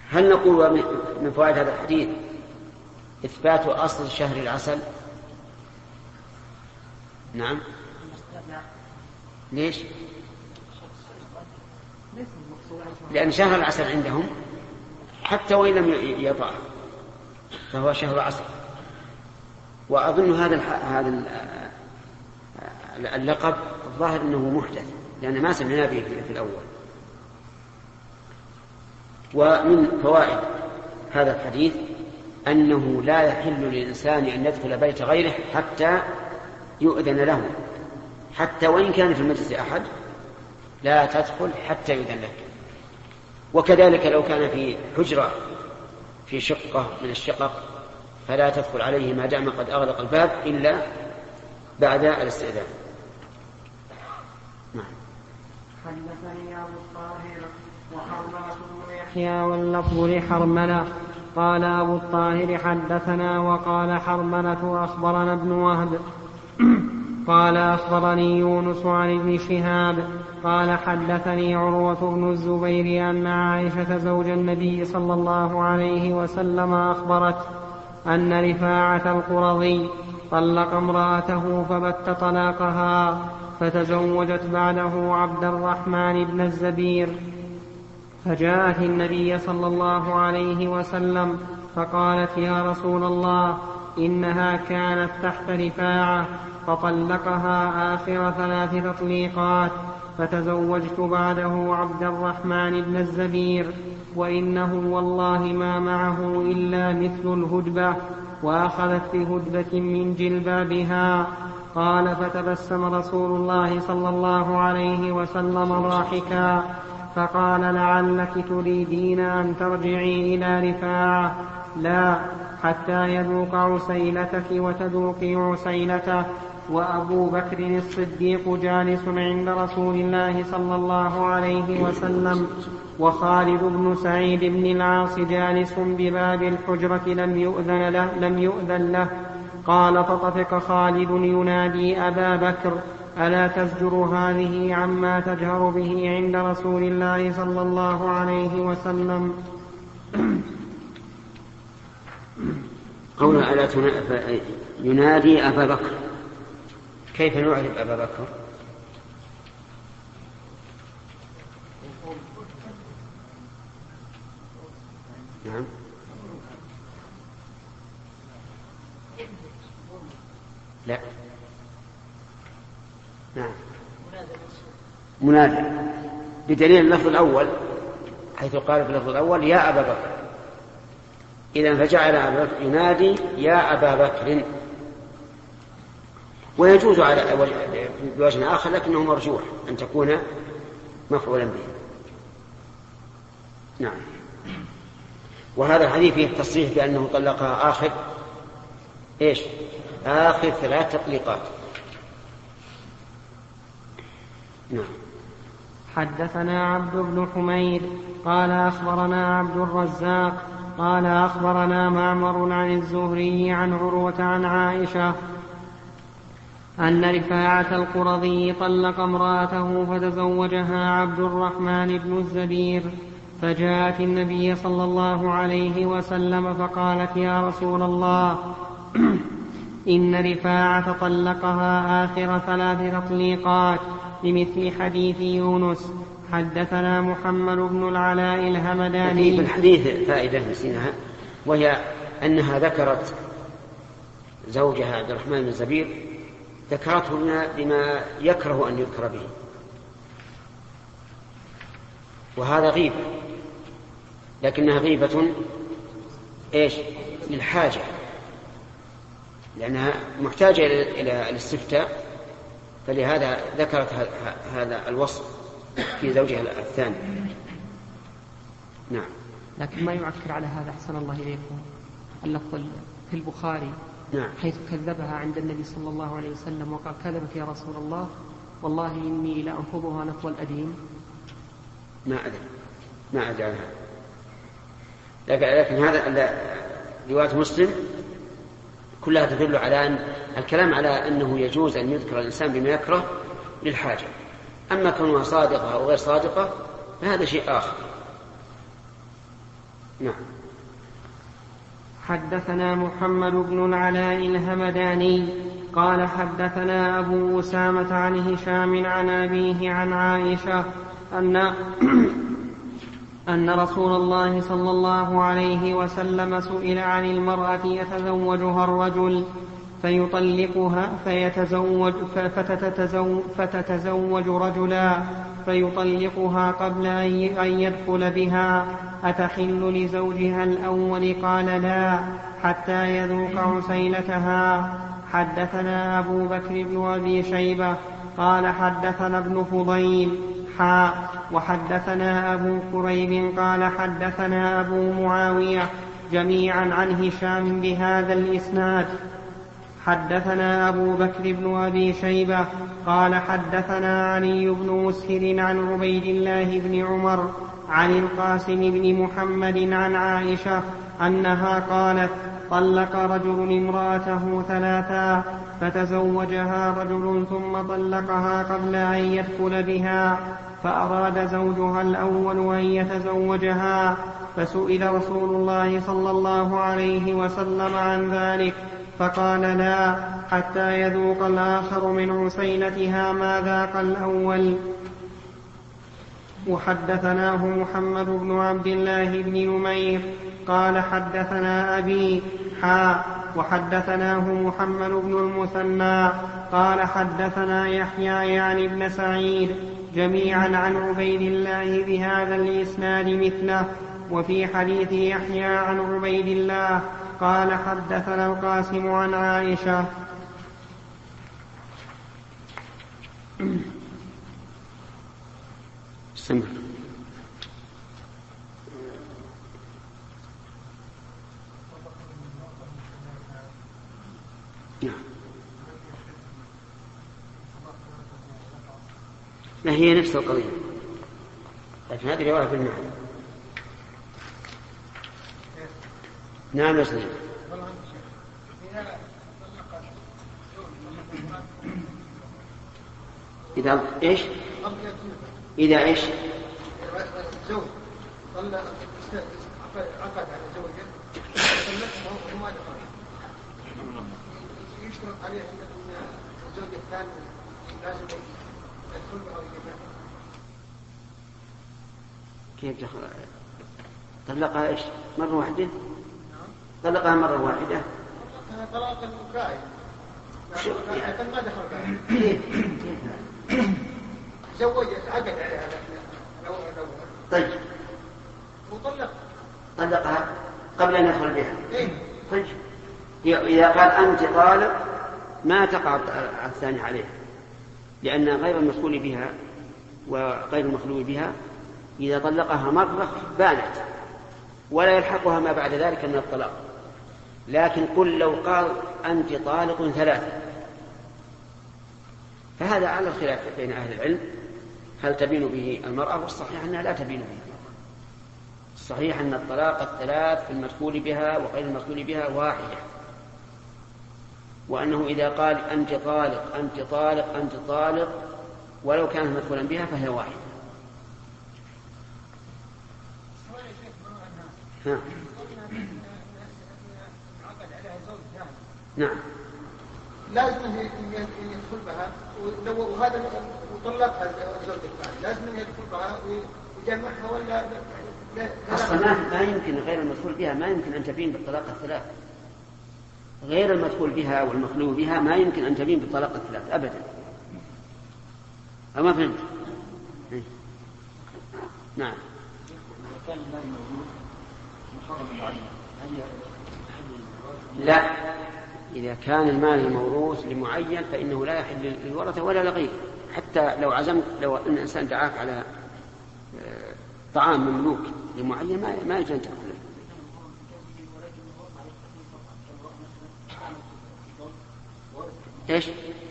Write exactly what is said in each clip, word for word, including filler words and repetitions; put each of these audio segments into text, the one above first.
هل نقول من فوائد هذا الحديث إثبات أصل شهر العسل؟ نعم. ليش؟ لأن شهر العسل عندهم حتى وإن لم يطع فهو شهر عسل. وأظن هذا هذا اللقب الظاهر أنه محدث لأن ما سمعنا به في الأول. ومن فوائد هذا الحديث أنه لا يحل للإنسان أن يدخل بيت غيره حتى يؤذن له، حتى وإن كان في المجلس أحد لا تدخل حتى يؤذن لك. وكذلك لو كان في حجرة في شقة من الشقق فلا تدخل عليه ما دام قد أغلق الباب إلا بعد الاستئذان. نعم. حدثني أبو الطاهر وحرملة بن يحيى واللفظ لحرملة قال أبو الطاهر حدثنا وقال حرملة أخبرنا ابن وهب قال أخبرني يونس عن ابن شهاب قال حدثني عروة بن الزبير أن عائشة زوج النبي صلى الله عليه وسلم أخبرت أن رفاعة القرظي طلق امرأته فبت طلاقها فتزوجت بعده عبد الرحمن بن الزبير، فجاءت النبي صلى الله عليه وسلم فقالت يا رسول الله إنها كانت تحت رفاعة فطلقها آخر ثلاث تطليقات فتزوجت بعده عبد الرحمن بن الزبير وإنه والله ما معه إلا مثل الهدبة وأخذت بهدبة من جلبابها. قال فتبسم رسول الله صلى الله عليه وسلم ضاحكا فقال لعلك تريدين أن ترجعي إلى رفاعة؟ لا، حتى يذوق عسيلتك وتذوقي عسيلته. وأبو بكر الصديق جالس عند رسول الله صلى الله عليه وسلم وخالد بن سعيد بن العاص جالس بباب الحجرة لم يؤذن له, لم يؤذن له. قال فطفق خالد ينادي أبا بكر ألا تزجر هذه عما تجهر به عند رسول الله صلى الله عليه وسلم؟ قوله ألا ينادي أبا بكر، كيف نعرف أبا بكر؟ نعم. لا. نعم. منادى بدليل اللفظ الأول حيث قال في اللفظ الأول يا أبا بكر، إذن فجعل أبا بكر ينادي يا أبا بكر. ويجوز على بوجه آخر لكنه مرجوح أن تكون مفعولا به. نعم. وهذا الحديث فيه التصريح بأنه طلقها آخر إيش؟ آخر ثلاث تطليقات. نعم. حدثنا عبد بن حميد قال أخبرنا عبد الرزاق قال أخبرنا معمر عن الزهري عن عروة عن عائشة أن رفاعة القرظي طلق امرأته فتزوجها عبد الرحمن بن الزبير، فجاءت النبي صلى الله عليه وسلم فقالت يا رسول الله إن رفاعة طلقها آخر ثلاث تطليقات بمثل حديث يونس. حدثنا محمد بن العلاء الهمداني. في الحديث فائدة نسيناها، وهي أنها ذكرت زوجها عبد الرحمن بن الزبير ذكرته بما يكره أن يذكر به، وهذا غيبة، لكنها غيبة إيش؟ للحاجة، لأنها محتاجة إلى الاستفتاء، فلهذا ذكرت هذا الوصف في زوجها الثاني. نعم. لكن ما يعكر على هذا أحسن الله إليكم اللفظ في البخاري نعم. حيث كذبها عند النبي صلى الله عليه وسلم وقال كذبت يا رسول الله والله إني لأنفضها نفض الأديم. ما أدري ما أدري عنها، لكن هذا رواية مسلم كلها تدل على أن الكلام على أنه يجوز أن يذكر الإنسان بما يكره للحاجة، أما كونها صادقة أو غير صادقة فهذا شيء آخر. نعم. حدثنا محمد بن العلاء الهمداني قال حدثنا أبو أسامة عن هشام عن أبيه عن عائشة أن أن رسول الله صلى الله عليه وسلم سئل عن المرأة يتزوجها الرجل فيطلقها فيتزوج فتتزوج, فتتزوج رجلا فيطلقها قبل أن يدخل بها أتحل لزوجها الأول؟ قال لا حتى يذوق عسيلتها. حدثنا أبو بكر بن أبي شيبة قال حدثنا ابن فضيل حاء وحدثنا أبو كريب قال حدثنا أبو معاوية جميعا عن هشام بهذا الإسناد. حدثنا أبو بكر بن أبي شيبة قال حدثنا علي بن مسهر عن عبيد الله بن عمر عن القاسم بن محمد عن عائشة أنها قالت طلق رجل امرأته ثلاثا فتزوجها رجل ثم طلقها قبل أن يدخل بها فأراد زوجها الأول أن يتزوجها فسئل رسول الله صلى الله عليه وسلم عن ذلك فقال لا حتى يذوق الآخر من عسيلتها ما ذاق الأول. وحدثناه محمد بن عبد الله بن نمير قال حدثنا أبي حاء وحدثناه محمد بن المثنى قال حدثنا يحيى يعني بن سعيد جميعا عن عبيد الله بهذا الإسناد مثله. وفي حديث يحيى عن عبيد الله قال حدثنا القاسم عن عائشة. سمع. نعم. ما هي نفس القضية، لكن هذه رواية في المعنى. نعم يا إذا إيش؟ إذا إيش؟ الزوج طلق عقد على زوجه طلقها وما دخل يشترط عليه أن الزوج الثاني لازم يدخل بها ويجيبها. كيف دخل؟ طلقها إيش؟ مرة واحدة؟ طلقها مرة واحدة؟ طلقها طلاق المكائن لكن ما دخل بها. كيف؟ زوجت عقد عليها لو لو طيب وطلق طلقها قبل أن يدخل بها. إيه؟ طيب إذا قال أنت طالق ما تقع الثاني عليه، لأن غير المسؤول بها وغير المخلوق بها إذا طلقها مرة بانت ولا يلحقها ما بعد ذلك من الطلاق. لكن قل لو قال أنت طالق ثلاثة فهذا على الخلاف بين أهل العلم هل تبين به المرأة، والصحيح أنها لا تبين به المرأة. الصحيح أن الطلاق الثلاث في المدخول بها وغير المدخول بها واحدة، وأنه إذا قال أنت طالق أنت طالق أنت طالق ولو كانت مدخولا بها فهي واحدة. ها. نعم لازم يدخل بها وهذا وطلقها الزوج الثاني لازم يدخل بها ويجمعها ولا أصلا ما يمكن غير المدخول بها ما يمكن أن تبين بالطلاق الثلاث. غير المدخول بها والمخلوق بها ما يمكن أن تبين بالطلاق الثلاث أبدا. أما فهمت؟ نعم. لا، إذا كان المال الموروث لمعين فإنه لا يحل للورثة ولا لغيره. حتى لو عزمت لو أن الإنسان دعاك على طعام مملوك لمعين ما ما يجوز تأكله. إيش؟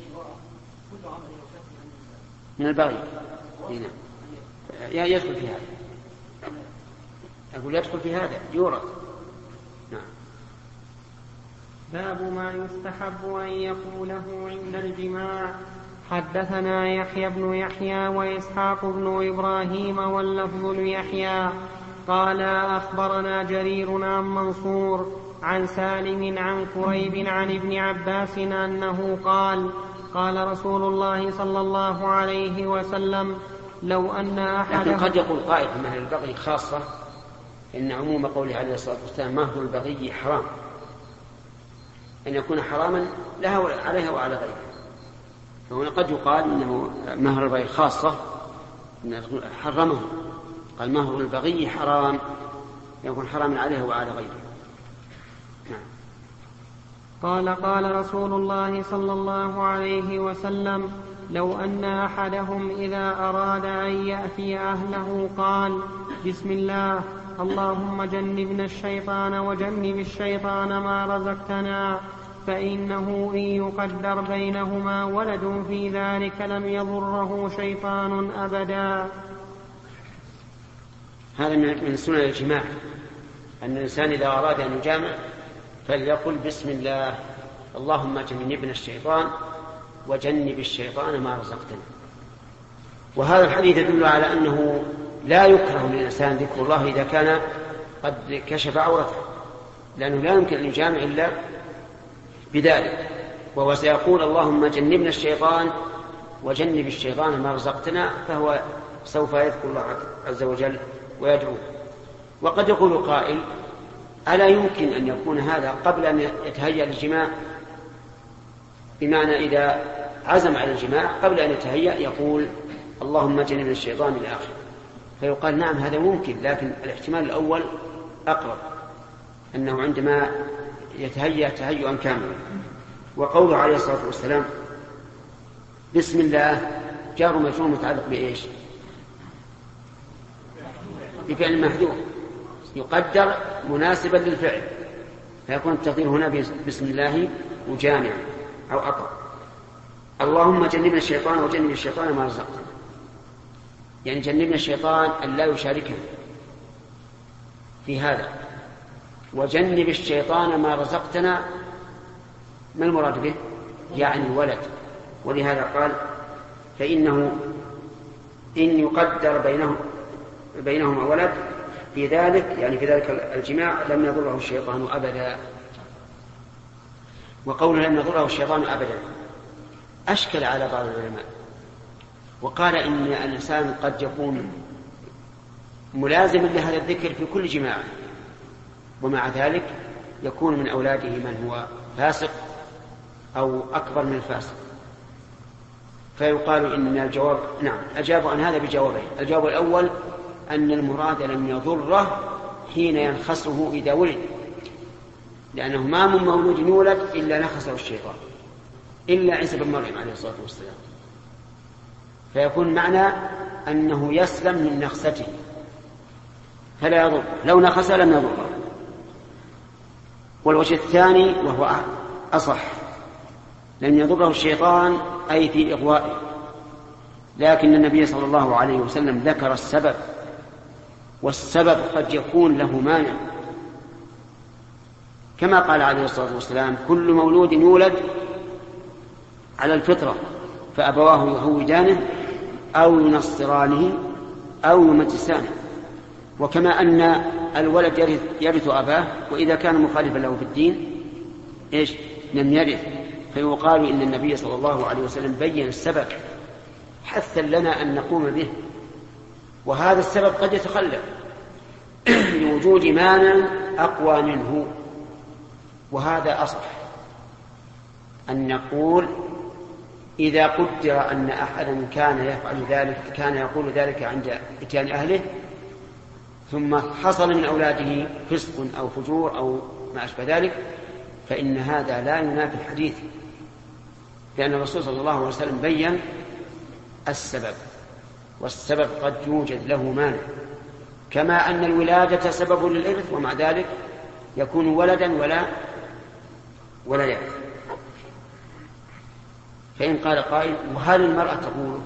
من البغي. هنا يدخل في هذا. أقول يدخل في هذا يورث. نعم. باب ما يستحب أن يقوله عند الجماع. حدثنا يحيى بن يحيى وإسحاق بن إبراهيم واللفظ ليحيى قال أخبرنا جرير عن منصور عن سالم عن كريب عن ابن عباس أنه قال قال رسول الله صلى الله عليه وسلم لو أن أحد. لكن قد يقول قائل في مهر البغي خاصة إن عموم قوله عليه الصلاة والسلام مهر البغي حرام، أن يكون حراما لها عليها وعلى غيرها. فهنا قد يقال إنه مهر البغي خاصة حرمه، قال مهر البغي حرام يكون حراما عليها وعلى غيرها. نعم. قال قال رسول الله صلى الله عليه وسلم لو أن أحدهم إذا أراد أن يأتي أهله قال بسم الله اللهم جنبنا الشيطان وجنب الشيطان ما رزقتنا فإنه إن يقدر بينهما ولد في ذلك لم يضره شيطان أبدا. هذا من سنن الجماع، أن الإنسان إذا أراد أن يجامع فليقل بسم الله اللهم جنبنا الشيطان وجنب الشيطان ما رزقتنا. وهذا الحديث يدل على أنه لا يكره للإنسان ذكر الله إذا كان قد كشف عورته، لأنه لا يمكن أن يجامع إلا بذلك. وهو سيقول اللهم جنبنا الشيطان وجنب الشيطان ما رزقتنا، فهو سوف يذكر الله عز وجل ويدعو. وقد يقول قائل ألا يمكن أن يكون هذا قبل أن يتهيأ للجماع؟ بمعنى إذا عزم على الجماع قبل أن يتهيأ يقول اللهم جنبنا الشيطان إلى آخره. فيقال نعم هذا ممكن، لكن الاحتمال الأول أقرب، أنه عندما يتهيأ تهيئا كاملا. وقوله عليه الصلاة والسلام بسم الله جار مجرور متعلق بإيش؟ بفعل محذوف يقدر مناسبا للفعل، فيكون التقدير هنا بسم الله وجامع أو أطر. اللهم جنبنا الشيطان وجنب الشيطان ما رزقتنا، يعني جنبنا الشيطان أن لا يشاركه في هذا، وجنب الشيطان ما رزقتنا ما المراد به؟ يعني ولد. ولهذا قال فإنه إن يقدر بينهم بينهما ولد في ذلك، يعني في ذلك الجماع لم يضره الشيطان أبدا. وقوله لم يضره الشيطان أبدا أشكل على بعض العلماء، وقال إن الإنسان قد يكون ملازما لهذا الذكر في كل جماعة، ومع ذلك يكون من أولاده من هو فاسق أو أكبر من الفاسق. فيقال إن الجواب نعم أجاب عن هذا بجوابين. الجواب الأول أن المراد لم يضره حين ينخسه إذا ولد، لأنه ما من مولود يولد إلا نخسه الشيطان إلا عيسى بن مريم عليه الصلاة والسلام، فيكون معنى أنه يسلم من نخسته فلا يضر، لو نخس لم يضره. والوجه الثاني وهو أصح لن يضره الشيطان أي في إغوائه، لكن النبي صلى الله عليه وسلم ذكر السبب، والسبب قد يكون له مانع، كما قال عليه الصلاة والسلام كل مولود يولد على الفطرة فأبواه يهودانه أو ينصرانه أو يمجسانه. وكما أن الولد يرث, يرث أباه، وإذا كان مخالفا له في الدين إيش لم يرث. فيقال إن النبي صلى الله عليه وسلم بين السبب حثا لنا أن نقوم به، وهذا السبب قد يتخلف لوجود مانع أقوى منه. وهذا أصح أن نقول إذا قدر أن أحدا كان يفعل ذلك كان يقول ذلك عند إتيان أهله، ثم حصل من أولاده فسق أو فجور أو ما أشبه ذلك، فإن هذا لا ينافي الحديث، لأن الرسول صلى الله عليه وسلم بين السبب، والسبب قد يوجد له مانع، كما أن الولادة سبب للإرث ومع ذلك يكون ولدا ولا ولا يرث. فإن قال قائل وهل المرأة تقول؟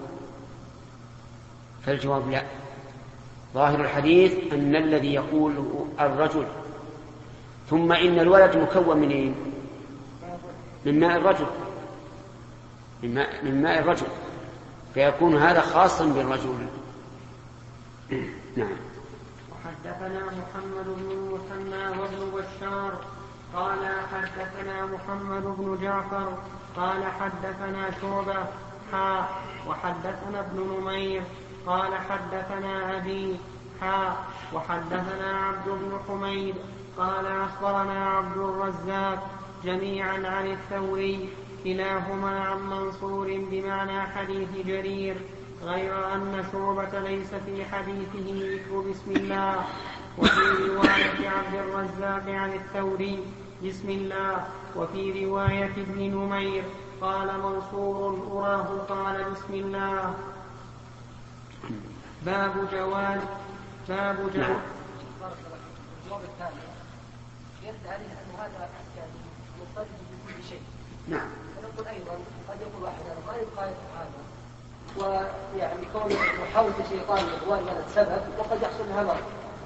فالجواب لا، ظاهر الحديث أن الذي يقول الرجل، ثم إن الولد مكون من إيه؟ من ماء الرجل، من ماء, من ماء الرجل، فيكون هذا خاصا بالرجل. نعم. حدثنا محمد بن المثنى وابن بشار قال حدثنا محمد بن جعفر قال حدثنا شعبة حاء وحدثنا ابن نمير قال حدثنا أبي حاء وحدثنا عبد بن حميد قال أخبرنا عبد الرزاق جميعا عن الثوري كلاهما عن منصور بمعنى حديث جرير غير أن شعبة ليس في حديثه ذكر بسم الله. وفي رواية عبد الرزاق عن الثوري بسم الله، وفي رواية ابن نمير قال منصور أراه قال بسم الله. باب جواز باب جواز الجواب الثاني يرد عليه أن هذا يعني مضطرد بكل شيء. نعم. ونقول أيضا قد يقول واحد أنا غير قائد هذا، ويعني كون محاولة الشيطان لإغواء ولد سبب وقد يحصل لها مرض.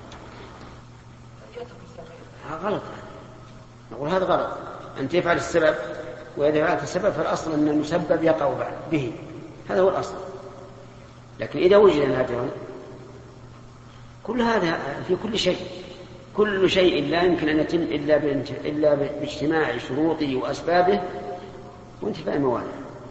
هذا غلط. نقول هذا غلط، أن تفعل السبب، وإذا فعلت السبب فالأصل أن المسبب يقع به، هذا هو الأصل. لكن إذا وجد نادرا كل هذا في كل شيء، كل شيء لا يمكن أن يتم إلا إلا باجتماع شروطه وأسبابه وانتفاء الموانع.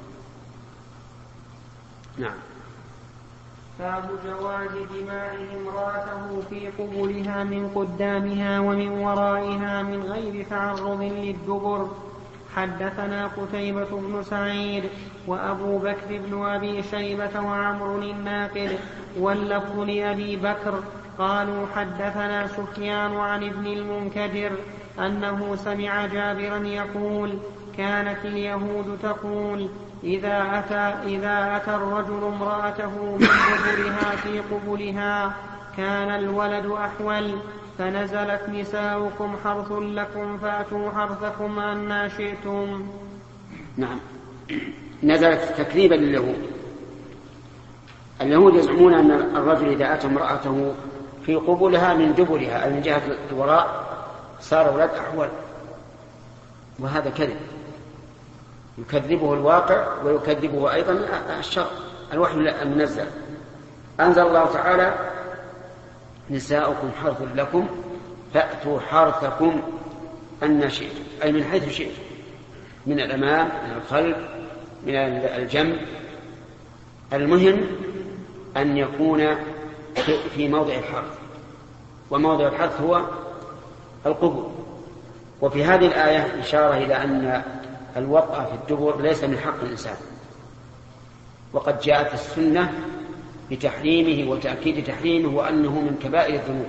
نعم. باب جواز دماء امرأته في قبلها من قدامها ومن ورائها من غير تعرض للدبر. حدثنا قتيبة بن سعيد وأبو بكر بن أبي شيبة وعمر الناقد واللفظ لأبي بكر قالوا حدثنا سفيان عن ابن المنكدر أنه سمع جابرا يقول كانت اليهود تقول إذا أتى, إذا أتى الرجل امرأته من قبلها في قبلها كان الولد أحول، فنزلت نساؤكم حرث لكم فأتوا حرثكم أنى شئتم. نعم. نزلت تكذيبا لليهود. اليهود يزعمون أن الرجل إذا أتى امرأته في قبلها من دبرها أي من جهة الوراء صار ولد أحول، وهذا كذب يكذبه الواقع ويكذبه أيضا الشرع الوحي المنزل. أنزل الله تعالى نساؤكم حرث لكم فأتوا حرثكم أن شئتم، أي من حيث شئتم، من الأمام من الخلف من الجنب. المهم أن يكون في موضع الحرث، وموضع الحرث هو القبول. وفي هذه الآية إشارة إلى أن الوطأ في الدبر ليس من حق الإنسان، وقد جاءت السنة بتحريمه وتأكيد تحريمه وأنه من كبائر الذنوب،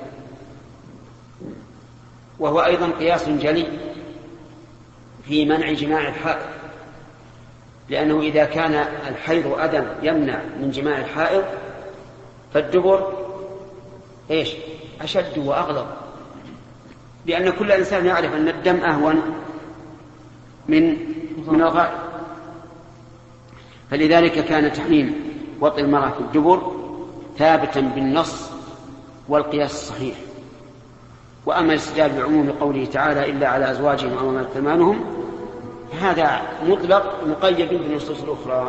وهو أيضا قياس جلي في منع جماع الحائض، لأنه إذا كان الحيض أذى يمنع من جماع الحائض فالدبر إيش أشد وأغلظ، لأن كل إنسان يعرف أن الدم أهون من من الغائب. فلذلك كان تحريم وطئ المرأة في الدبر ثابتا بالنص والقياس الصحيح. وأما الاستدلال بعموم قوله تعالى إلا على أزواجهم أو ما ملكت أيمانهم هذا مطلق مقيد بالنصوص الأخرى.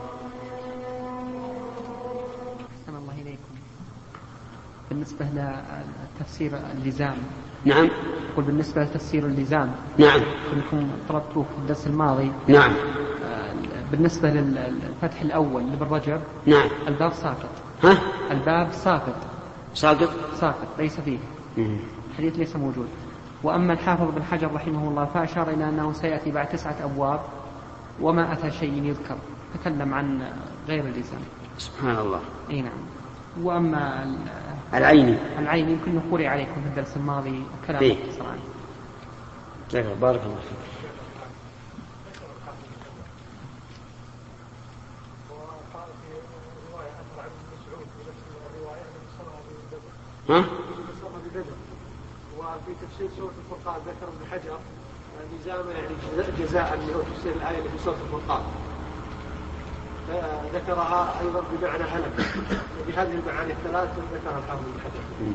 أحسن الله إليكم. بالنسبة لتفسير اللزام. نعم. قل بالنسبة لتفسير اللزام. نعم. كلكم طلبتوه في الدرس الماضي. نعم. بالنسبة للفتح الأول لابن رجب. نعم. الباب ساقط. ها؟ الباب ساقط. ساقط. ساقط ليس فيه. مم. الحديث ليس موجود. وأما الحافظ بن حجر رحمه الله فأشار إلى أنه سيأتي بعد تسعة أبواب وما أتى شيء يذكر، تكلم عن غير اللزام. سبحان الله. أي نعم. وأما العيني العيني يمكن قرئ عليكم في الدرس الماضي كلام مختصر عنه. طيب بارك الله فيك. ها؟ وفي تفسير سورة الفرقان ذكر ابن حجر لزاما يعني جزاء من تفسير الآية اللي في سورة الفرقان، ذكرها أيضا بمعنى هلك. بهذه المعاني الثلاث ذكرها الحافظ ابن حجر.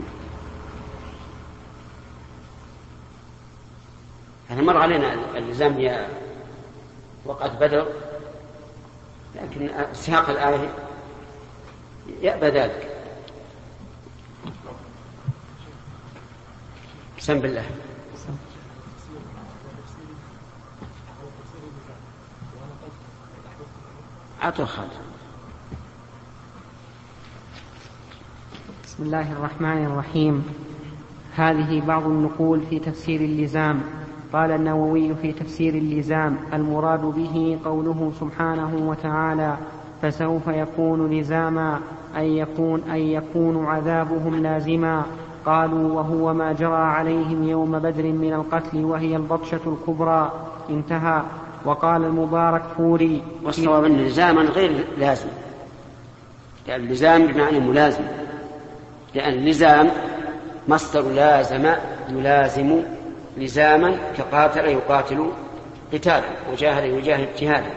هذا مر علينا اللزام هي وقعت بدر، لكن سياق الآية يأبى ذلك. سم بالله. عطوا خالد. بسم الله الرحمن الرحيم. هذه بعض النقول في تفسير اللزام. قال النووي في تفسير اللزام: المراد به قوله سبحانه وتعالى: فسوف يكون لزاما، أن يكون, أن يكون عذابهم لازما. قالوا: وهو ما جرى عليهم يوم بدر من القتل، وهي البطشة الكبرى. انتهى. وقال المبارك فوري: والصواب أن لزاما غير لازم، لأن اللزام بمعنى ملازم، لأن اللزام مصدر لازم يلازم لزاما، كقاتل يقاتل قتالا، وجاهد يجاهد جهادا،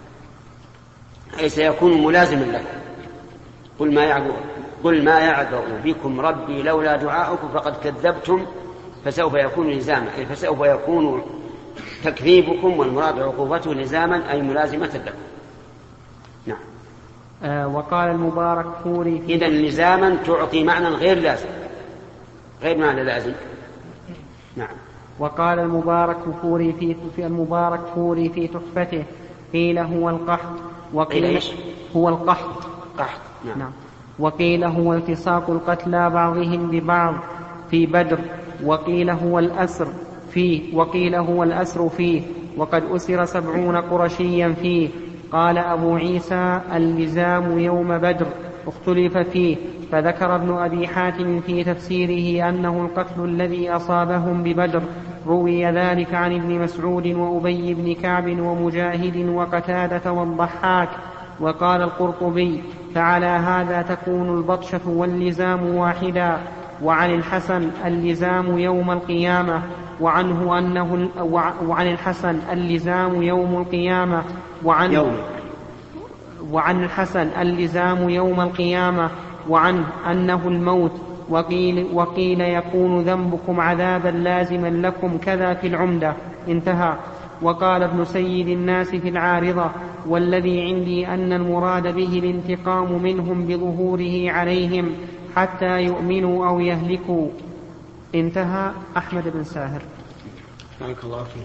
أي سيكون ملازما له. قل ما يعبأ قل ما يعبأ بكم ربي لولا دعاؤكم فقد كذبتم فسوف يكون لزاما، أي فسوف يكون تكذيبكم والمراد عقوبته لزاما، أي ملازمة لكم. نعم. آه وقال المبارك فوري: إذن لزاما تعطي معنى غير لازم، غير معنى لازم. نعم. وقال المبارك فوري في, في المبارك فوري في تحفته: قيل هو القحط، وقيل هو القحط. قحط. نعم. نعم. وقيل هو التصاق القتلى بعضهم ببعض في بدر، وقيل هو الأسر فيه وقيل هو الأسر فيه وقد أسر سبعون قرشيا فيه. قال أبو عيسى: اللزام يوم بدر اختلف فيه، فذكر ابن أبي حاتم في تفسيره أنه القتل الذي أصابهم ببدر. روي ذلك عن ابن مسعود وأبي بن كعب ومجاهد وقتادة والضحاك. وقال القرطبي: فعلى هذا تكون البطشة واللزام واحدا. وعن الحسن: اللزام يوم القيامة، وعنه أنه وعن الحسن: اللزام يوم القيامة، وعن يوم وعن الحسن: اللزام يوم القيامة، وعنه أنه الموت. وقيل, وقيل يكون ذنبكم عذابا لازما لكم، كذا في العمدة. انتهى. وقال ابن سيد الناس في العارضة: والذي عندي أن المراد به الانتقام منهم بظهوره عليهم حتى يؤمنوا أو يهلكوا. انتهى. أحمد بن ساهر. بارك الله فيك.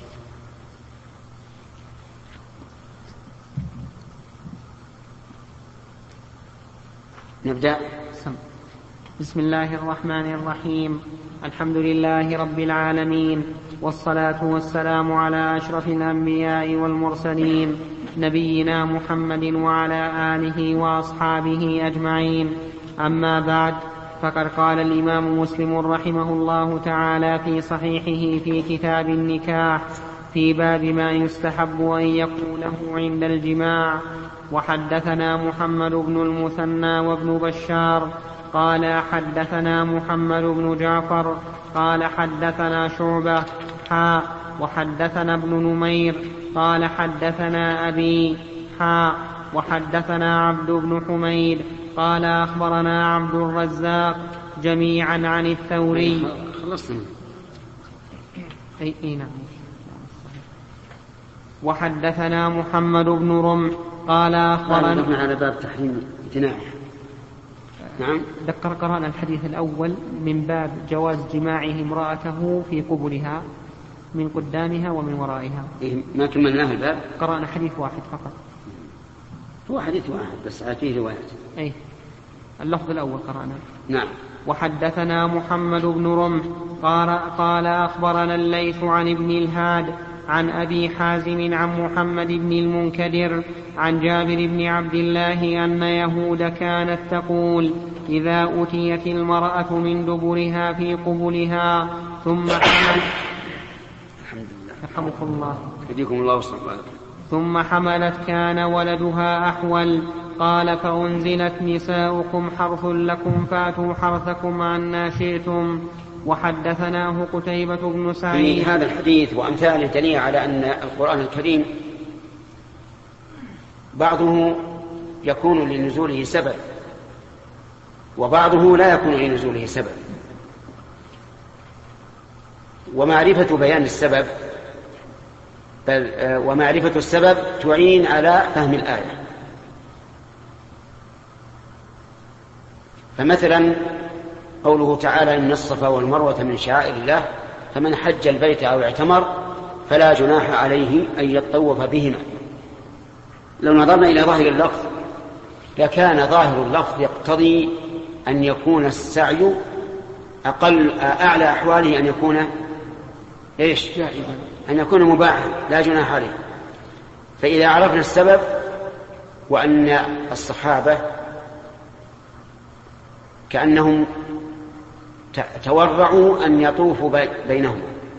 نبدأ. بسم الله الرحمن الرحيم. الحمد لله رب العالمين، والصلاة والسلام على أشرف الأنبياء والمرسلين، نبينا محمد وعلى آله وأصحابه أجمعين. أما بعد، فقد قال الإمام مسلم رحمه الله تعالى في صحيحه في كتاب النكاح في باب ما يستحب أن يقوله عند الجماع: وحدثنا محمد بن المثنى وابن بشار قال حدثنا محمد بن جعفر قال حدثنا شعبة حا وحدثنا ابن نمير قال حدثنا أبي حا وحدثنا عبد بن حميد قال أخبرنا عبد الرزاق جميعا عن الثوري. أي أي نعم. وحدثنا محمد بن رمح قال أخبرنا على باب تحريم الجناح. نعم. ذكر قرأنا الحديث الأول من باب جواز جماعه امرأته في قبلها من قدامها ومن ورائها. إيه ما كملناه الباب. قرأنا حديث واحد فقط. هو حديث واحد بس فيه روايات. أي اللفظ الأول قرأنا. نعم. وحدثنا محمد بن رمح قال, قال أخبرنا الليث عن ابن الهاد عن أبي حازم عن محمد بن المنكدر عن جابر بن عبد الله أن يهود كانت تقول: إذا أتيت المرأة من دبرها في قبلها ثم حملت رحمكم الله يهديكم الله وصلى ثم حملت كان ولدها أحول. قال: فأنزلت: نساؤكم حرث لكم فأتوا حرثكم عنا شئتم. وحدثناه قتيبة بن سعيد. في هذا الحديث وأمثاله دليل على أن القرآن الكريم بعضه يكون لنزوله سبب وبعضه لا يكون لنزوله سبب، ومعرفة بيان السبب بل ومعرفة السبب تعين على فهم الآية. فمثلا قوله تعالى: إن الصفا والمروة من شعائر الله فمن حج البيت أو اعتمر فلا جناح عليه أن يطوف بهما. لو نظرنا إلى ظاهر اللفظ لكان ظاهر اللفظ يقتضي أن يكون السعي أقل أعلى أحواله أن يكون إيش؟ أن يكون مباحا لا جناح عليه. فإذا عرفنا السبب وأن الصحابة كأنهم تورعوا أن يطوفوا بينهم،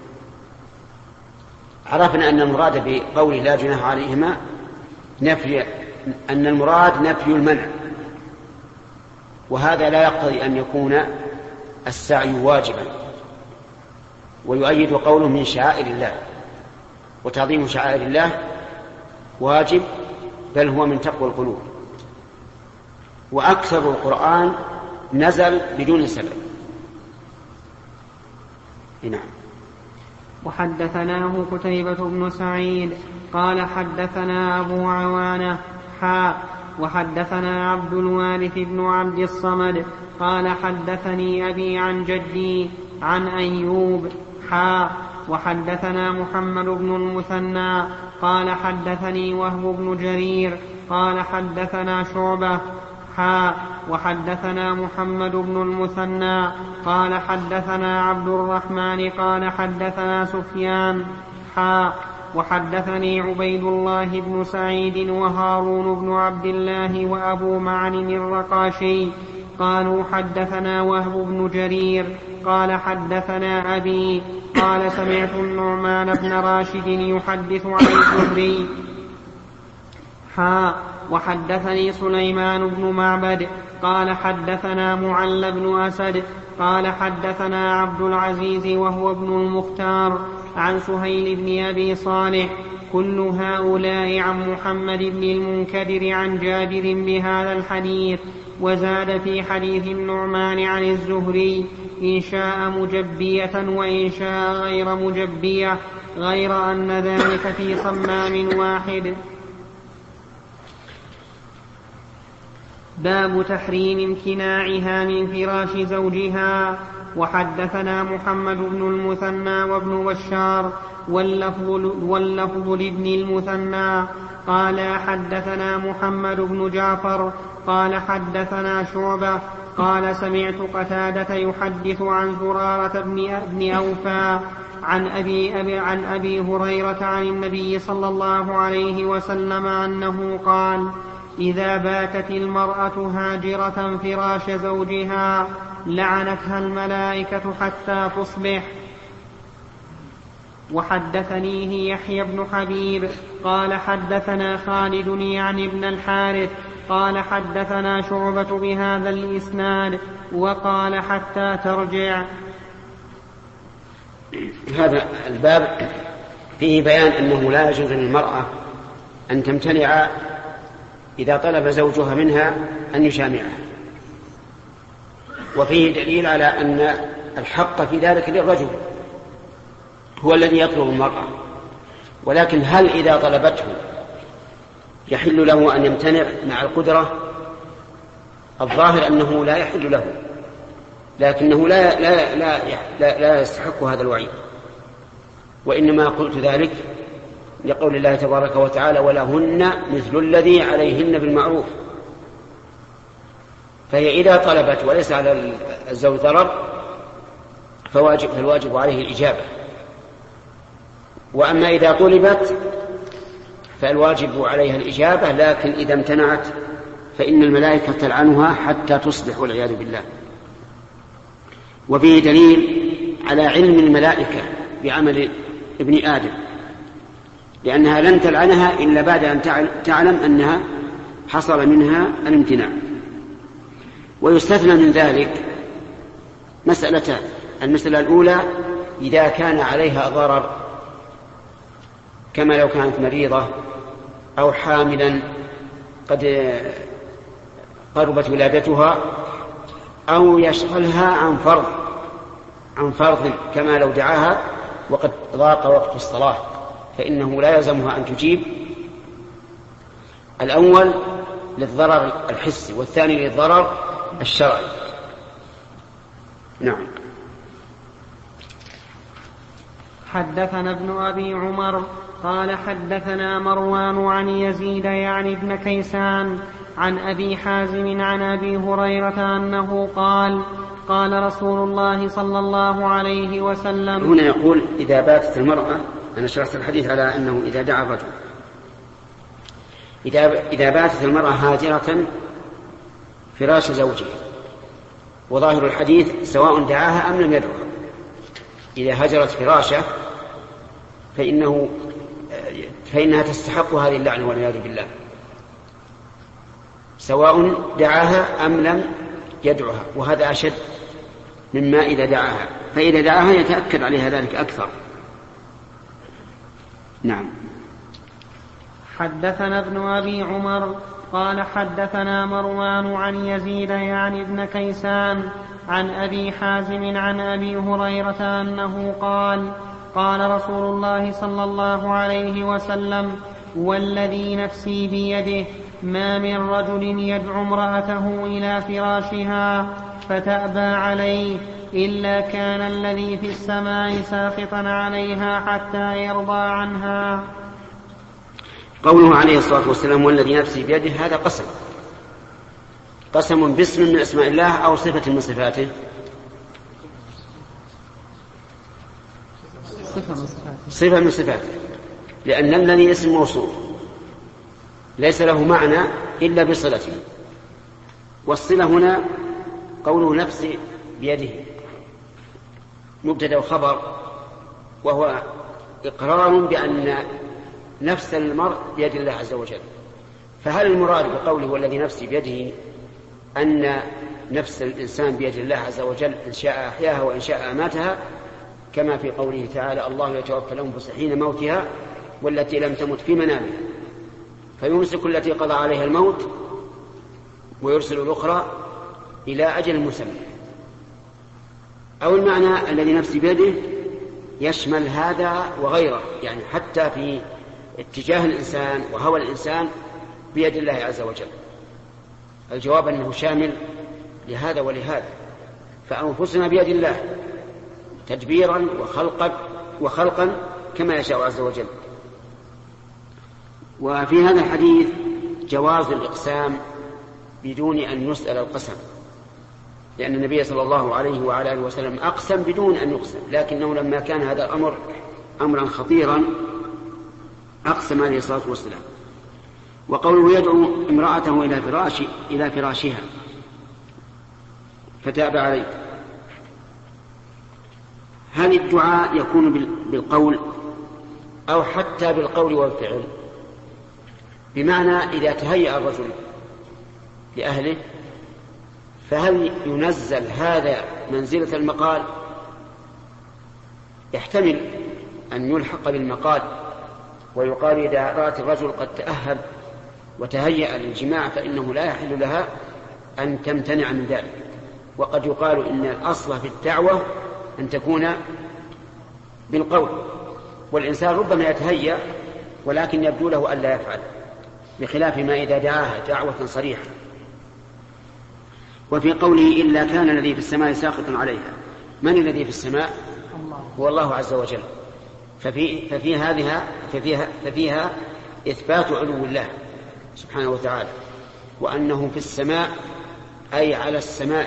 عرفنا أن المراد بقوله لا جناح عليهما نفي أن المراد نفي المنع، وهذا لا يقتضي أن يكون السعي واجبا. ويؤيد قوله من شعائر الله، وتعظيم شعائر الله واجب بل هو من تقوى القلوب. وأكثر القرآن نزل بدون سبب. نعم. وحدثناه قتيبة بن سعيد قال حدثنا أبو عوانة حاء وحدثنا عبد الوارث بن عبد الصمد قال حدثني أبي عن جدي عن أيوب حاء وحدثنا محمد بن المثنى قال حدثني وهب بن جرير قال حدثنا شعبة حاء وحدثنا محمد بن المثنى قال حدثنا عبد الرحمن قال حدثنا سفيان حاء وحدثني عبيد الله بن سعيد وهارون بن عبد الله وأبو معن الرقاشي قالوا حدثنا وهب بن جرير قال حدثنا أبي قال سمعت النعمان بن راشد يحدث عن الزهري حاء وحدثني سليمان بن معبد قال حدثنا معل بن أسد قال حدثنا عبد العزيز وهو ابن المختار عن سهيل بن أبي صالح كل هؤلاء عن محمد بن المنكدر عن جابر بهذا الحديث. وزاد في حديث النعمان عن الزهري إن شاء مجبية وإن شاء غير مجبية غير أن ذلك في صمام واحد. باب تحريم امتناعها من فراش زوجها. وحدثنا محمد بن المثنى وابن بشار واللفظ, واللفظ لابن المثنى قال حدثنا محمد بن جعفر قال حدثنا شعبة قال سمعت قتادة يحدث عن زرارة بن أوفى عن أبي, أبي, عن أبي هريرة عن النبي صلى الله عليه وسلم أنه قال إذا باتت المرأة هاجرة فراش زوجها لعنتها الملائكة حتى تصبح. وحدثنيه يحيى بن حبيب قال حدثنا خالد يعني ابن الحارث قال حدثنا شعبة بهذا الإسناد وقال حتى ترجع. هذا الباب فيه بيان أنه لا يجوز للمرأة أن تمتنع إذا طلب زوجها منها أن يجامعها، وفيه دليل على أن الحق في ذلك للرجل هو الذي يطلب المرأة، ولكن هل إذا طلبته يحل له أن يمتنع مع القدرة؟ الظاهر أنه لا يحل له، لكنه لا, لا, لا, لا, لا يستحق هذا الوعيد. وإنما قلت ذلك لقول الله تبارك وتعالى ولهن مثل الذي عليهن بالمعروف. فهي إذا طلبت وليس على الزوج ضرر فواجب فالواجب عليه الإجابة، وأما إذا طلبت فالواجب عليها الإجابة، لكن إذا امتنعت فإن الملائكة تلعنها حتى تصبح والعياذ بالله. وفيه دليل على علم الملائكة بعمل ابن آدم، لأنها لن تلعنها إلا بعد أن تعلم أنها حصل منها الامتناع. ويستثنى من ذلك مسألتان: المسألة الأولى إذا كان عليها ضرر، كما لو كانت مريضة أو حاملا قد قربت ولادتها، أو يشغلها عن فرض عن فرض كما لو دعاها وقد ضاق وقت الصلاة، فإنه لا يلزمها أن تجيب. الأول للضرر الحسي والثاني للضرر الشرعي. نعم. حدثنا ابن أبي عمر قال حدثنا مروان عن يزيد يعني ابن كيسان عن أبي حازم عن أبي هريرة أنه قال قال رسول الله صلى الله عليه وسلم. هنا يقول إذا باتت المرأة، أنا شرحت الحديث على أنه إذا دعا الرجل، إذا, إذا باتت المرأة هاجرة فراش زوجها، وظاهر الحديث سواء دعاها أم لم يدعها، إذا هجرت فراشه فإنه فإنها تستحق هذه اللعنة والعياذ بالله، سواء دعاها أم لم يدعها، وهذا أشد مما إذا دعاها، فإذا دعاها يتأكد عليها ذلك أكثر. نعم. حدثنا ابن أبي عمر قال حدثنا مروان عن يزيد يعني ابن كيسان عن أبي حازم عن أبي هريرة أنه قال قال رسول الله صلى الله عليه وسلم والذي نفسي بيده ما من رجل يدعو امرأته إلى فراشها فتأبى عليه إلا كان الذي في السماء ساخطا عليها حتى يرضى عنها. قوله عليه الصلاة والسلام والذي نفسي بيده، هذا قسم قسم باسم من أسماء الله أو صفة من صفاته. صفة من صفاته، لأن الذي اسم موصول ليس له معنى إلا بصلته، والصلة هنا قوله نفسي بيده مبتدأ وخبر، وهو إقرار بأن نفس المرء بيد الله عز وجل. فهل المراد بقوله والذي نفسي بيده أن نفس الإنسان بيد الله عز وجل إن شاء أحياها وإن شاء أماتها، كما في قوله تعالى الله يتوفى الأنفس حين موتها والتي لم تمت في منامها فيمسك التي قضى عليها الموت ويرسل الأخرى إلى أجل مسمى، أو المعنى الذي نفسي بيده يشمل هذا وغيره، يعني حتى في اتجاه الإنسان وهوى الإنسان بيد الله عز وجل. الجواب أنه شامل لهذا ولهذا، فأنفسنا بيد الله تدبيرا وخلقا وخلقا كما يشاء عز وجل. وفي هذا الحديث جواز الإقسام بدون أن يسأل القسم، لأن النبي صلى الله عليه وعلى آله وسلم أقسم بدون أن يقسم، لكنه لما كان هذا الأمر أمرا خطيرا أقسم عليه الصلاة والسلام. وقوله يدعو امرأته إلى فراش إلى فراشها فتأبى عليه، هل الدعاء يكون بالقول أو حتى بالقول والفعل؟ بمعنى إذا تهيأ الرجل لأهله فهل ينزل هذا منزلة المقال؟ يحتمل أن يلحق بالمقال ويقال إذا رأت الرجل قد تأهب وتهيأ للجماع فإنه لا يحل لها أن تمتنع من ذلك. وقد يقال إن الأصل في الدعوة أن تكون بالقول، والإنسان ربما يتهيأ ولكن يبدو له أن لا يفعل، بخلاف ما إذا دعاها دعوة صريحة. وفي قوله إلا كان الذي في السماء ساخطا عليها، من الذي في السماء؟ هو الله عز وجل. ففي ففي هذه ففيها ففيها إثبات علو الله سبحانه وتعالى، وأنه في السماء أي على السماء.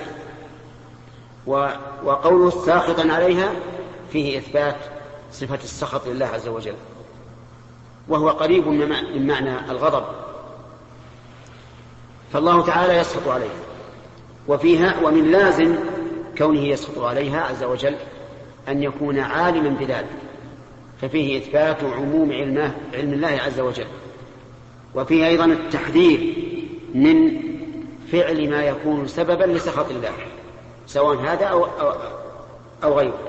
وقوله ساخطا عليها فيه إثبات صفة السخط لله عز وجل، وهو قريب من معنى الغضب، فالله تعالى يسخط عليها. وفيها ومن لازم كونه يسخط عليها عز وجل أن يكون عالما بذلك، ففيه إثبات عموم علمه علم الله عز وجل. وفيه أيضا التحذير من فعل ما يكون سببا لسخط الله، سواء هذا أو, أو, أو غيره.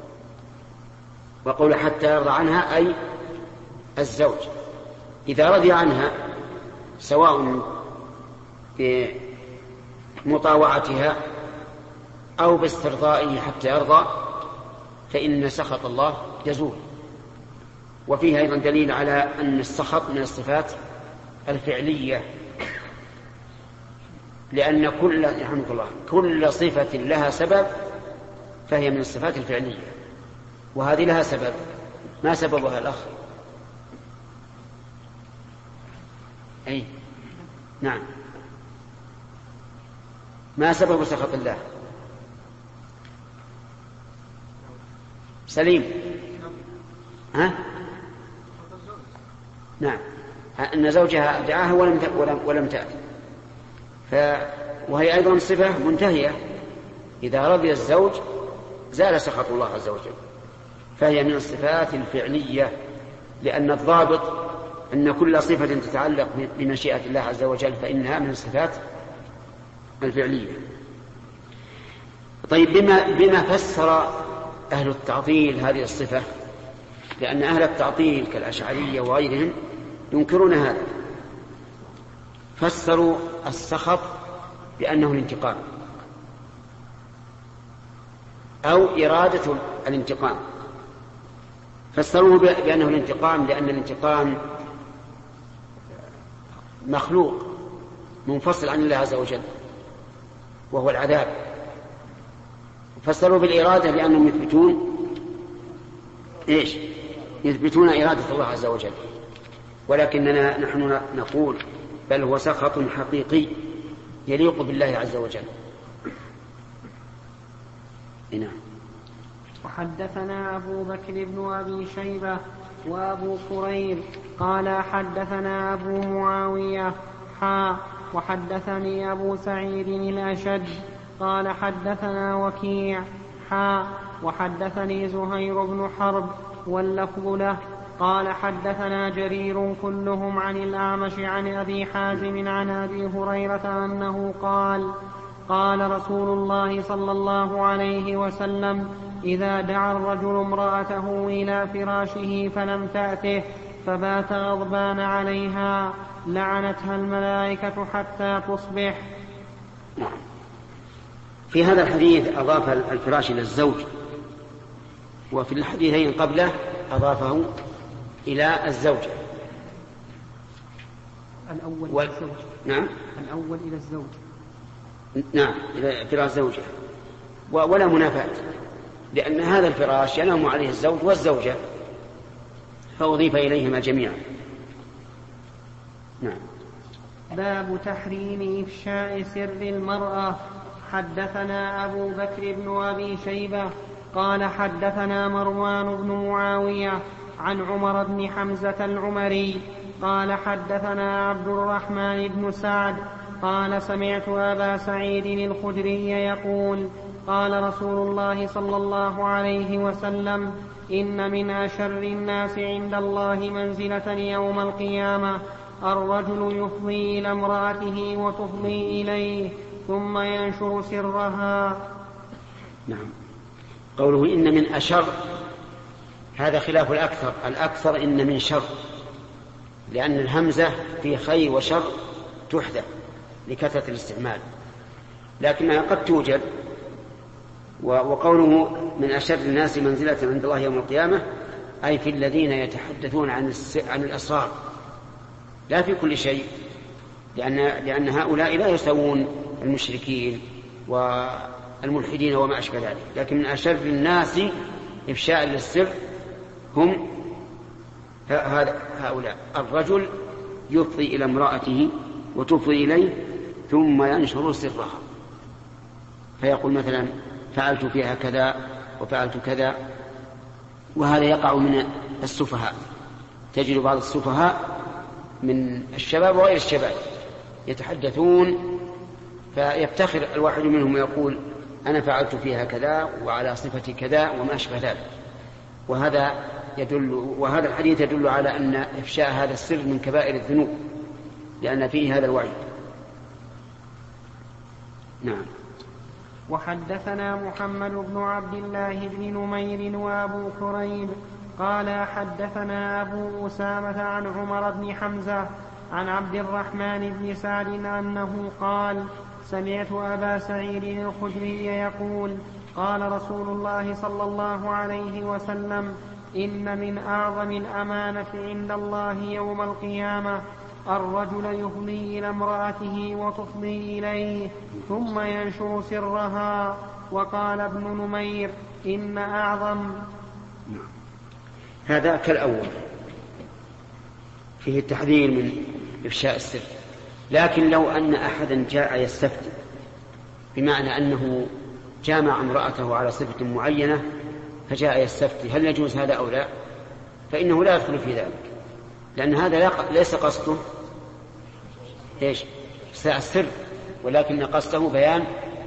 وقول حتى يرضى عنها أي الزوج، إذا رضي عنها سواء بمطاوعتها أو باسترضائه حتى يرضى فإن سخط الله يزول. وفيه أيضا دليل على أن السخط من الصفات الفعلية، لأن كل يرحمك الله كل صفة لها سبب فهي من الصفات الفعلية، وهذه لها سبب ما سببها الأخ؟ أي نعم، ما سبب سخط الله؟ سليم. ها؟ نعم، أن زوجها دعاها ولم ولم ولم تأتي، ف وهي أيضا صفة منتهية، إذا رضي الزوج زال سخط الله عز وجل، فهي من الصفات الفعلية، لأن الضابط أن كل صفة تتعلق بمشيئة الله عز وجل فإنها من الصفات الفعلية. طيب، بما, بما فسر أهل التعطيل هذه الصفة؟ لأن أهل التعطيل كالأشعرية وغيرهم ينكرون هذا، فسروا السخط بأنه الانتقام أو إرادة الانتقام، فسروه بأنه الانتقام لأن الانتقام مخلوق منفصل عن الله عز وجل وهو العذاب، فسروا بالإرادة لأنهم يثبتون إيش؟ يثبتون إرادة الله عز وجل، ولكننا نحن نقول بل هو سخط حقيقي يليق بالله عز وجل. نعم. وحدثنا أبو بكر بن أبي شيبة وأبو كريب قال حدثنا أبو معاوية حا وحدثني أبو سعيد الأشج قال حدثنا وكيع حا وحدثني زهير بن حرب واللفظ له قال حدثنا جرير كلهم عن الأعمش عن أبي حازم عن أبي هريرة أنه قال قال رسول الله صلى الله عليه وسلم إذا دعا الرجل امرأته إلى فراشه فلم تأته فبات غضبان عليها لعنتها الملائكة حتى تصبح. في هذا الحديث أضاف الفراش إلى الزوج، وفي الحديثين قبله أضافه إلى الزوجة. الأول و... إلى الزوج. نعم، الأول إلى الزوج. نعم، إلى فراش الزوجة، و... ولا منافاة، لأن هذا الفراش ينام عليه الزوج والزوجة، فأضيف إليهما جميعا. نعم. باب تحريم إفشاء سر المرأة. حدثنا أبو بكر بن أبي شيبة قال حدثنا مروان بن معاوية عن عمر بن حمزة العمري قال حدثنا عبد الرحمن بن سعد قال سمعت أبا سعيد الخدري يقول قال رسول الله صلى الله عليه وسلم إن من أشر الناس عند الله منزلة يوم القيامة الرجل يفضي إلى امرأته وتفضي إليه ثم ينشر سرها. نعم. قوله إن من أشر هذا خلاف الأكثر، الأكثر إن من شر، لأن الهمزة في خير وشر تحذف لكثرة الاستعمال، لكنها قد توجد. وقوله من أشر الناس منزلة عند الله يوم القيامة أي في الذين يتحدثون عن عن الأسرار، لا في كل شيء، لأن لأن هؤلاء لا يسوون المشركين والملحدين وما أشبه ذلك، لكن من أشر الناس إفشاء للسر هم هؤلاء. الرجل يفضي إلى امرأته وتفضي إليه ثم ينشر سرها، فيقول مثلا فعلت فيها كذا وفعلت كذا، وهذا يقع من السفهاء. تجد بعض السفهاء من الشباب وغير الشباب يتحدثون فيفتخر الواحد منهم ويقول أنا فعلت فيها كذا وعلى صفة كذا وما أشبه ذلك، وهذا يدل وهذا الحديث يدل على أن إفشاء هذا السر من كبائر الذنوب، لأن فيه هذا الوعيد. نعم. وحدثنا محمد بن عبد الله بن نمير وأبو كريب قال حدثنا أبو أسامة عن عمر بن حمزة عن عبد الرحمن بن سعد أنه قال سمعت أبا سعيد الخدري يقول قال رسول الله صلى الله عليه وسلم إن من أعظم الأمانة عند الله يوم القيامة الرجل يفضي إلى امرأته وتفضي إليه ثم ينشر سرها. وقال ابن نمير إن أعظم هذا كالأول فيه التحذير من إفشاء السر. لكن لو أن أحدا جاء يستفتي بمعنى أنه جامع امرأته على صفة معينة فجاء يستفتي هل يجوز هذا أو لا، فإنه لا يدخل في ذلك، لأن هذا ليس قصده إيش إفشاء السر، ولكن قصده بيان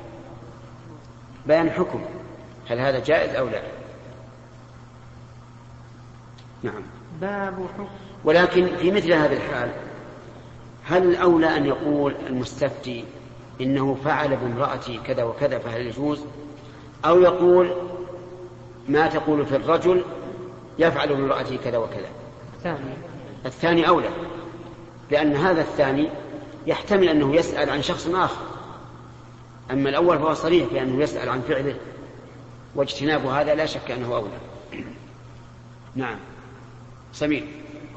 بيان حكم هل هذا جائز أو لا. نعم. باب حكم. ولكن في مثل هذا الحال هل الأولى أن يقول المستفتي إنه فعل بامرأتي كذا وكذا فهل يجوز، أو يقول ما تقول في الرجل يفعل بامرأتي كذا وكذا؟ الثاني. الثاني أولى، لأن هذا الثاني يحتمل أنه يسأل عن شخص آخر، أما الأول فهو صريح بأنه يسأل عن فعله، واجتناب هذا لا شك أنه أولى. نعم. سمير.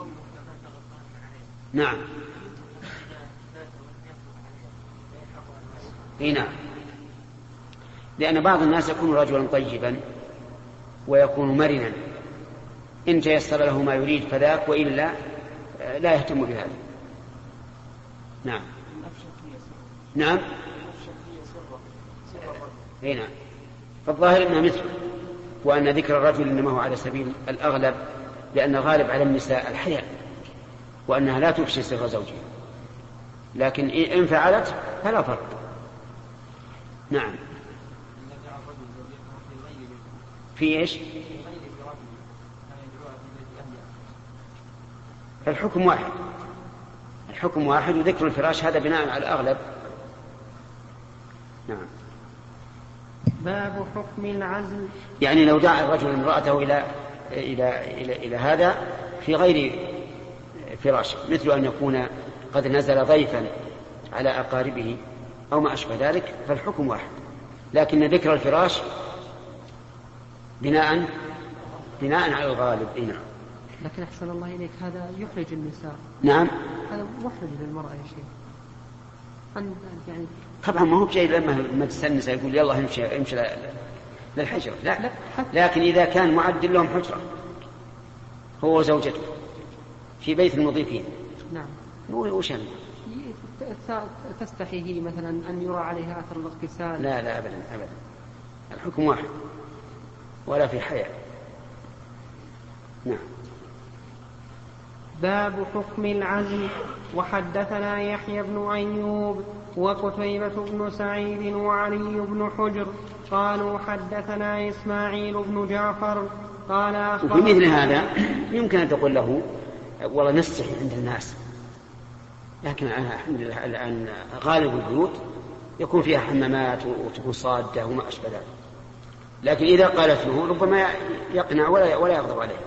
نعم. اي نعم، لأن بعض الناس يكون رجلا طيبا ويكون مرنا، إن تيسر له ما يريد فذاك، وإلا لا يهتم بهذا. نعم. نعم. اي نعم، فالظاهر أنها مثله، وأن ذكر الرجل إنما هو على سبيل الأغلب، لأن غالب على النساء الحياء وأنها لا تفشي سر زوجها، لكن إن فعلت فلا فرق. نعم. في إيش؟ الحكم واحد، الحكم واحد، وذكر الفراش هذا بناء على الأغلب. نعم. باب حكم العزل. يعني لو دعا الرجل امرأته إلى إلى إلى إلى هذا في غير فراش، مثل أن يكون قد نزل ضيفا على أقاربه أو ما أشبه ذلك، فالحكم واحد، لكن ذكر الفراش بناء بناء على الغالب. إيه نعم. لكن أحسن الله إليك هذا يحرج النساء. نعم. هذا محرج للمرأة يا شيخ. يعني طبعا ما هو بشيء لما تستنس يقول يلا امشي امشي للحجرة، لا. لا. لكن إذا كان معد لهم حجرة هو وزوجته في بيت المضيفين، نعم، وش تستحي هي مثلا أن يرى عليها أثر الاغتسال؟ لا لا أبدا أبدا، الحكم واحد ولا في حياة. نعم. باب حكم العزل. وحدثنا يحيى بن أيوب وقتيبة بن سعيد وعلي بن حجر قالوا حدثنا إسماعيل بن جعفر قال أخبرنا. وفي مثل هذا يمكن أن تقول له والله نستحي عند الناس، لكن الحمد لله الآن غالب البيوت يكون فيها حمامات وتكون صادة وما أشبه ذلك، لكن إذا قالت له ربما يقنع ولا ولا يغضب عليه.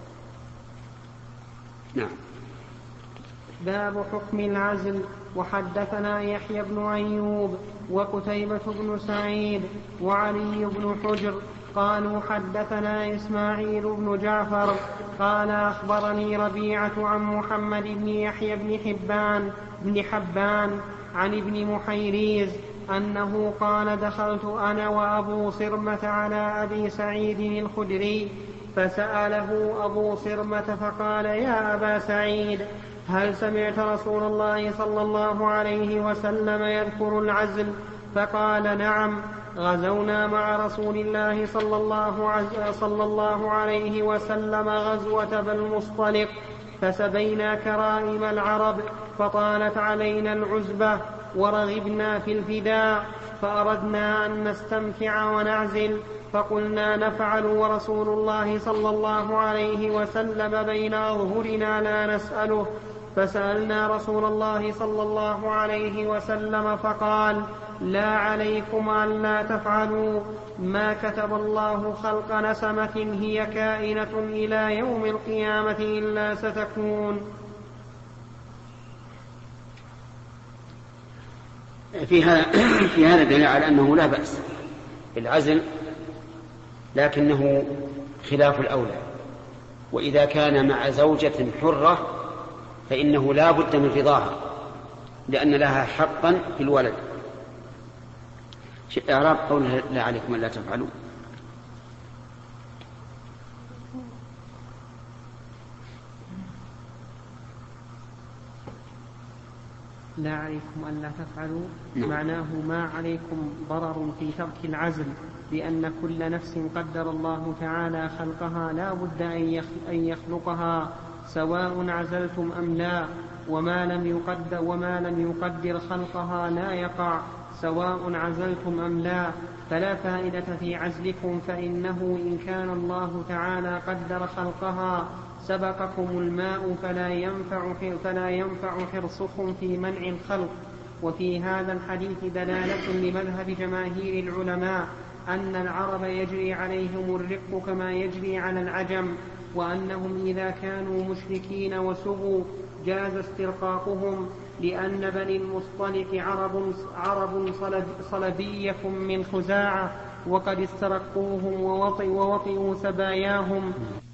نعم. باب حكم العزل. وحدثنا يحيى بن أيوب وقتيبة بن سعيد وعلي بن حجر قالوا حدثنا إسماعيل بن جعفر قال أخبرني ربيعة عن محمد بن يحيى بن حبان بن حبان عن ابن محيريز أنه قال دخلت أنا وأبو صرمة على أبي سعيد الخدري فسأله أبو صرمة فقال يا أبا سعيد هل سمعت رسول الله صلى الله عليه وسلم يذكر العزل؟ فقال نعم، غزونا مع رسول الله صلى الله, عز... صلى الله عليه وسلم غزوة بالمصطلق فسبينا كرائم العرب فطالت علينا العزبة ورغبنا في الفداء فأردنا أن نستمتع ونعزل فقلنا نفعل ورسول الله صلى الله عليه وسلم بين أظهرنا لا نسأله فسألنا رسول الله صلى الله عليه وسلم فقال لا عليكم أن لا تفعلوا ما كتب الله خلق نسمة هي كائنة إلى يوم القيامة إلا ستكون. في هذا في هذا دليل على أنه لا بأس بالعزل، لكنه خلاف الأولى، وإذا كان مع زوجة حرة فإنه لا بد من رضاها لأن لها حقا في الولد. إعراب قوله لا عليكم أن لا تفعلوا. لا عليكم ألا تفعلوا نعم. معناه ما عليكم ضرر في ترك العزل، لأن كل نفس قدر الله تعالى خلقها لا بد أن يخلقها سواء عزلتم أم لا، وما لم يقدر, وما لم يقدر خلقها لا يقع سواء عزلتم أم لا. فلا فائدة في عزلكم، فإنه إن كان الله تعالى قدر خلقها سبقكم الماء فلا ينفع, فلا ينفع حرصكم في منع الخلق. وفي هذا الحديث دلالة لمذهب جماهير العلماء أن العرب يجري عليهم الرق كما يجري على العجم، وأنهم إذا كانوا مشركين وسبوا جاز استرقاقهم، لأن بني المصطلق عرب, عرب صلب صلبية من خزاعة وقد استرقوهم ووطئوا سباياهم.